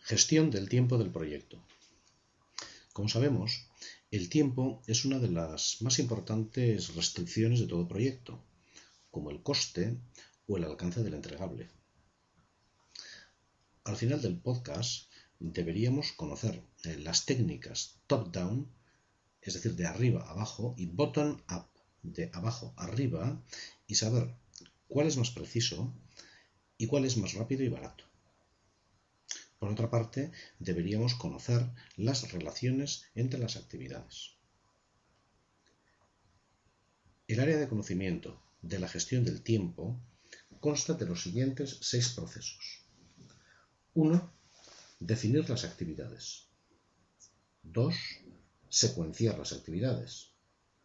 Gestión del tiempo del proyecto. Como sabemos, el tiempo es una de las más importantes restricciones de todo proyecto, como el coste o el alcance del entregable. Al final del podcast deberíamos conocer las técnicas top-down, es decir, de arriba a abajo, y bottom-up, de abajo a arriba, y saber cuál es más preciso y cuál es más rápido y barato. Por otra parte, deberíamos conocer las relaciones entre las actividades. El área de conocimiento de la gestión del tiempo consta de los siguientes 6 procesos. 1. Definir las actividades. 2. Secuenciar las actividades.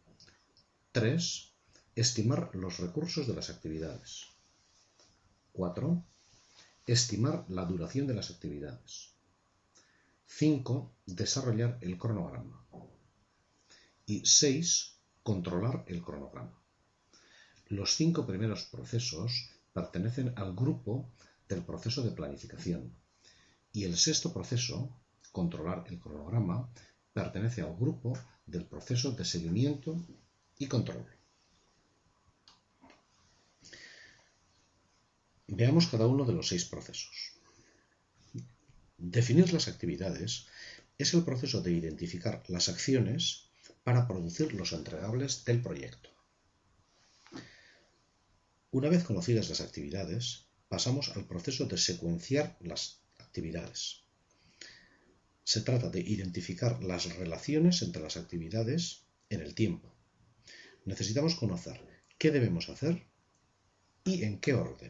3. Estimar los recursos de las actividades. 4. Estimar la duración de las actividades. 5. Desarrollar el cronograma. Y 6. Controlar el cronograma. Los 5 primeros procesos pertenecen al grupo del proceso de planificación y el 6º proceso, controlar el cronograma, pertenece al grupo del proceso de seguimiento y control. Veamos cada uno de los 6 procesos. Definir las actividades es el proceso de identificar las acciones para producir los entregables del proyecto. Una vez conocidas las actividades, pasamos al proceso de secuenciar las actividades. Se trata de identificar las relaciones entre las actividades en el tiempo. Necesitamos conocer qué debemos hacer y en qué orden.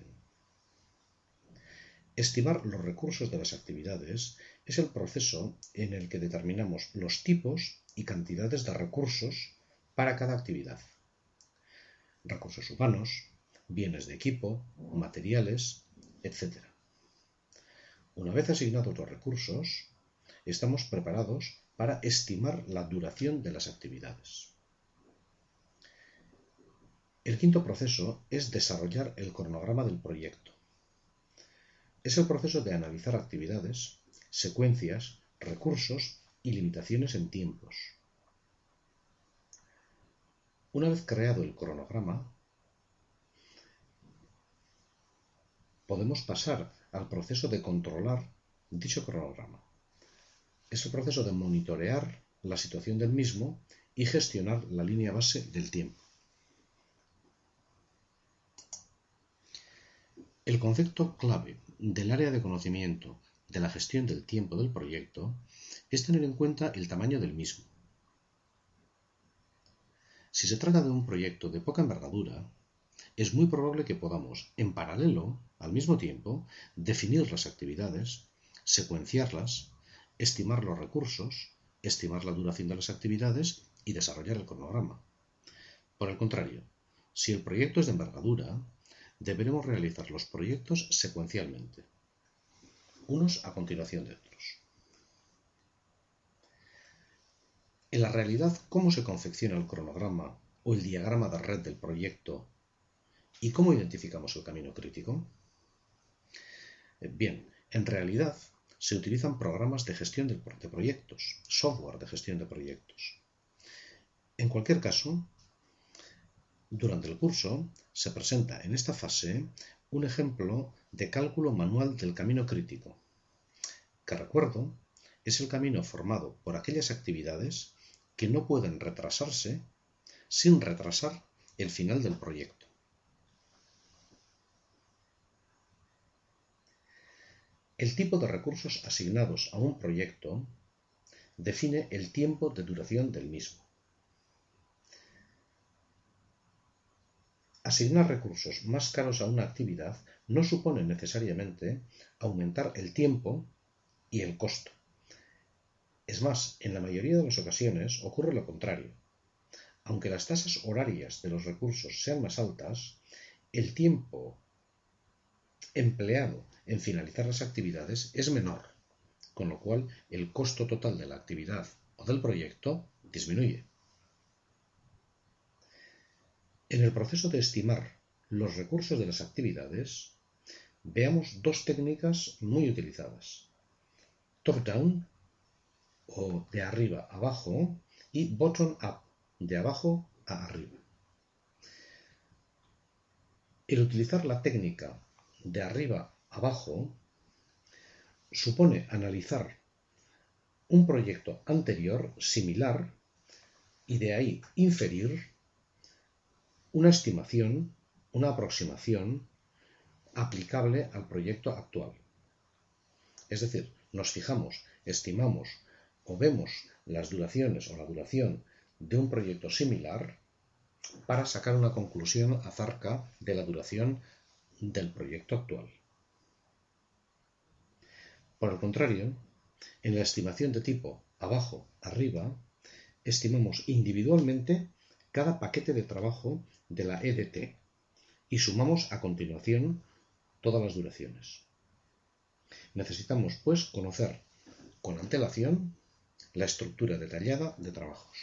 Estimar los recursos de las actividades es el proceso en el que determinamos los tipos y cantidades de recursos para cada actividad. Recursos humanos, bienes de equipo, materiales, etc. Una vez asignados los recursos, estamos preparados para estimar la duración de las actividades. El 5º proceso es desarrollar el cronograma del proyecto. Es el proceso de analizar actividades, secuencias, recursos y limitaciones en tiempos. Una vez creado el cronograma, podemos pasar al proceso de controlar dicho cronograma. Es el proceso de monitorear la situación del mismo y gestionar la línea base del tiempo. El concepto clave del área de conocimiento de la gestión del tiempo del proyecto es tener en cuenta el tamaño del mismo. Si se trata de un proyecto de poca envergadura, es muy probable que podamos, en paralelo, al mismo tiempo, definir las actividades, secuenciarlas, estimar los recursos, estimar la duración de las actividades y desarrollar el cronograma. Por el contrario, si el proyecto es de envergadura, deberemos realizar los proyectos secuencialmente, unos a continuación de otros. En la realidad, ¿cómo se confecciona el cronograma o el diagrama de red del proyecto y cómo identificamos el camino crítico? Bien, en realidad se utilizan programas de gestión de proyectos, software de gestión de proyectos. En cualquier caso, durante el curso se presenta en esta fase un ejemplo de cálculo manual del camino crítico, que recuerdo es el camino formado por aquellas actividades que no pueden retrasarse sin retrasar el final del proyecto. El tipo de recursos asignados a un proyecto define el tiempo de duración del mismo. Asignar recursos más caros a una actividad no supone necesariamente aumentar el tiempo y el costo. Es más, en la mayoría de las ocasiones ocurre lo contrario. Aunque las tasas horarias de los recursos sean más altas, el tiempo empleado en finalizar las actividades es menor, con lo cual el costo total de la actividad o del proyecto disminuye. En el proceso de estimar los recursos de las actividades, veamos 2 técnicas muy utilizadas. top-down o de arriba a abajo y bottom-up, de abajo a arriba. El utilizar la técnica de arriba a abajo supone analizar un proyecto anterior similar y de ahí inferir una estimación, una aproximación aplicable al proyecto actual. Es decir, nos fijamos, estimamos o vemos las duraciones o la duración de un proyecto similar para sacar una conclusión acerca de la duración del proyecto actual. Por el contrario, en la estimación de tipo abajo-arriba, estimamos individualmente cada paquete de trabajo de la EDT y sumamos a continuación todas las duraciones. Necesitamos, pues, conocer con antelación la estructura detallada de trabajos.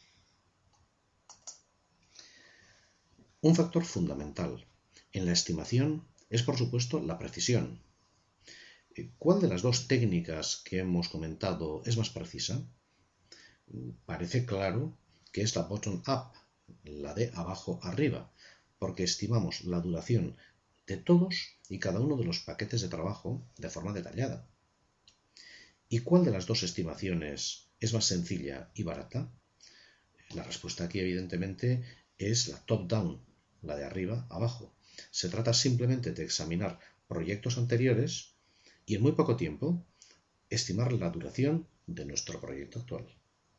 Un factor fundamental en la estimación es, por supuesto, la precisión. ¿Cuál de las dos técnicas que hemos comentado es más precisa? Parece claro que es la bottom-up, la de abajo arriba, porque estimamos la duración de todos y cada uno de los paquetes de trabajo de forma detallada. ¿Y cuál de las dos estimaciones es más sencilla y barata? La respuesta aquí, evidentemente, es la top-down, la de arriba abajo. Se trata simplemente de examinar proyectos anteriores y en muy poco tiempo estimar la duración de nuestro proyecto actual.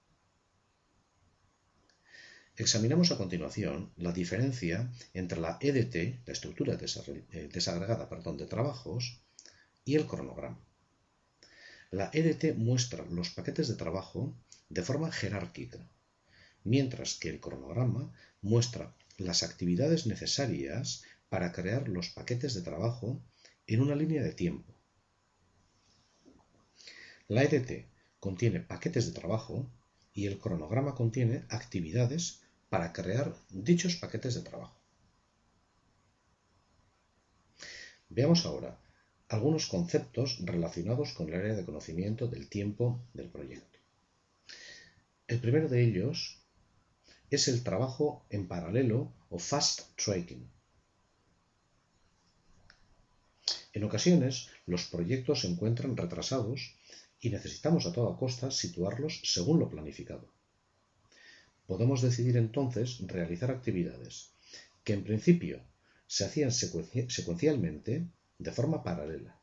Examinamos a continuación la diferencia entre la EDT, la estructura desagregada de trabajos, y el cronograma. La EDT muestra los paquetes de trabajo de forma jerárquica, mientras que el cronograma muestra las actividades necesarias para crear los paquetes de trabajo en una línea de tiempo. La EDT contiene paquetes de trabajo y el cronograma contiene actividades para crear dichos paquetes de trabajo. Veamos ahora algunos conceptos relacionados con el área de conocimiento del tiempo del proyecto. El primero de ellos es el trabajo en paralelo o fast tracking. En ocasiones, los proyectos se encuentran retrasados y necesitamos a toda costa situarlos según lo planificado. Podemos decidir entonces realizar actividades que en principio se hacían secuencialmente de forma paralela.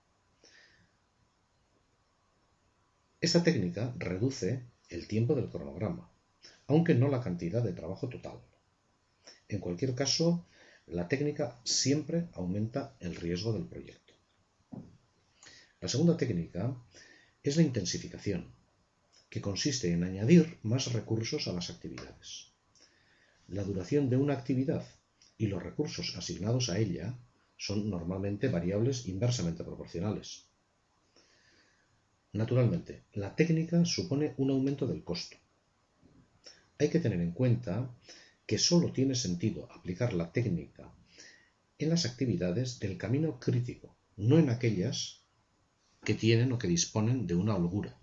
Esta técnica reduce el tiempo del cronograma, aunque no la cantidad de trabajo total. En cualquier caso, la técnica siempre aumenta el riesgo del proyecto. La segunda técnica es la intensificación, que consiste en añadir más recursos a las actividades. La duración de una actividad y los recursos asignados a ella son normalmente variables inversamente proporcionales. Naturalmente, la técnica supone un aumento del costo. Hay que tener en cuenta que solo tiene sentido aplicar la técnica en las actividades del camino crítico, no en aquellas que tienen o que disponen de una holgura.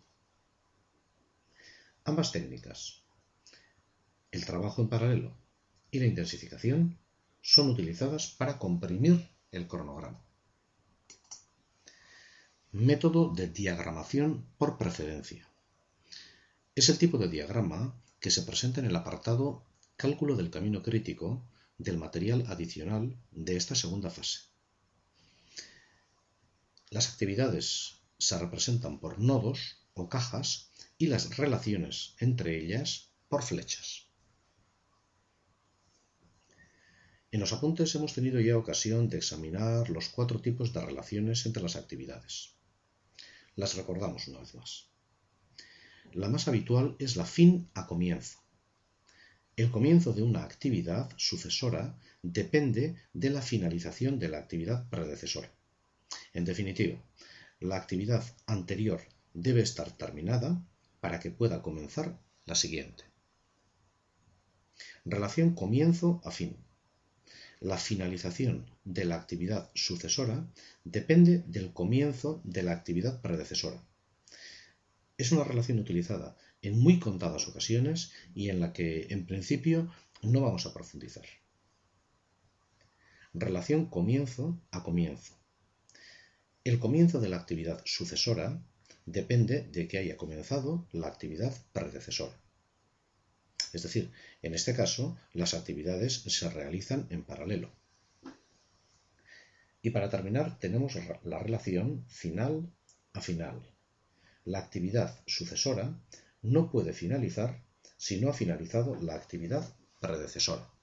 Ambas técnicas, el trabajo en paralelo y la intensificación, son utilizadas para comprimir el cronograma. Método de diagramación por precedencia. Es el tipo de diagrama que se presenta en el apartado Cálculo del camino crítico del material adicional de esta segunda fase. Las actividades se representan por nodos o cajas y las relaciones entre ellas por flechas. En los apuntes hemos tenido ya ocasión de examinar los 4 tipos de relaciones entre las actividades. Las recordamos una vez más. La más habitual es la fin a comienzo. El comienzo de una actividad sucesora depende de la finalización de la actividad predecesora. En definitiva, la actividad anterior debe estar terminada para que pueda comenzar la siguiente. Relación comienzo a fin. La finalización de la actividad sucesora depende del comienzo de la actividad predecesora. Es una relación utilizada en muy contadas ocasiones y en la que, en principio, no vamos a profundizar. Relación comienzo a comienzo. El comienzo de la actividad sucesora depende de que haya comenzado la actividad predecesora. Es decir, en este caso, las actividades se realizan en paralelo. Y para terminar, tenemos la relación final a final. La actividad sucesora no puede finalizar si no ha finalizado la actividad predecesora.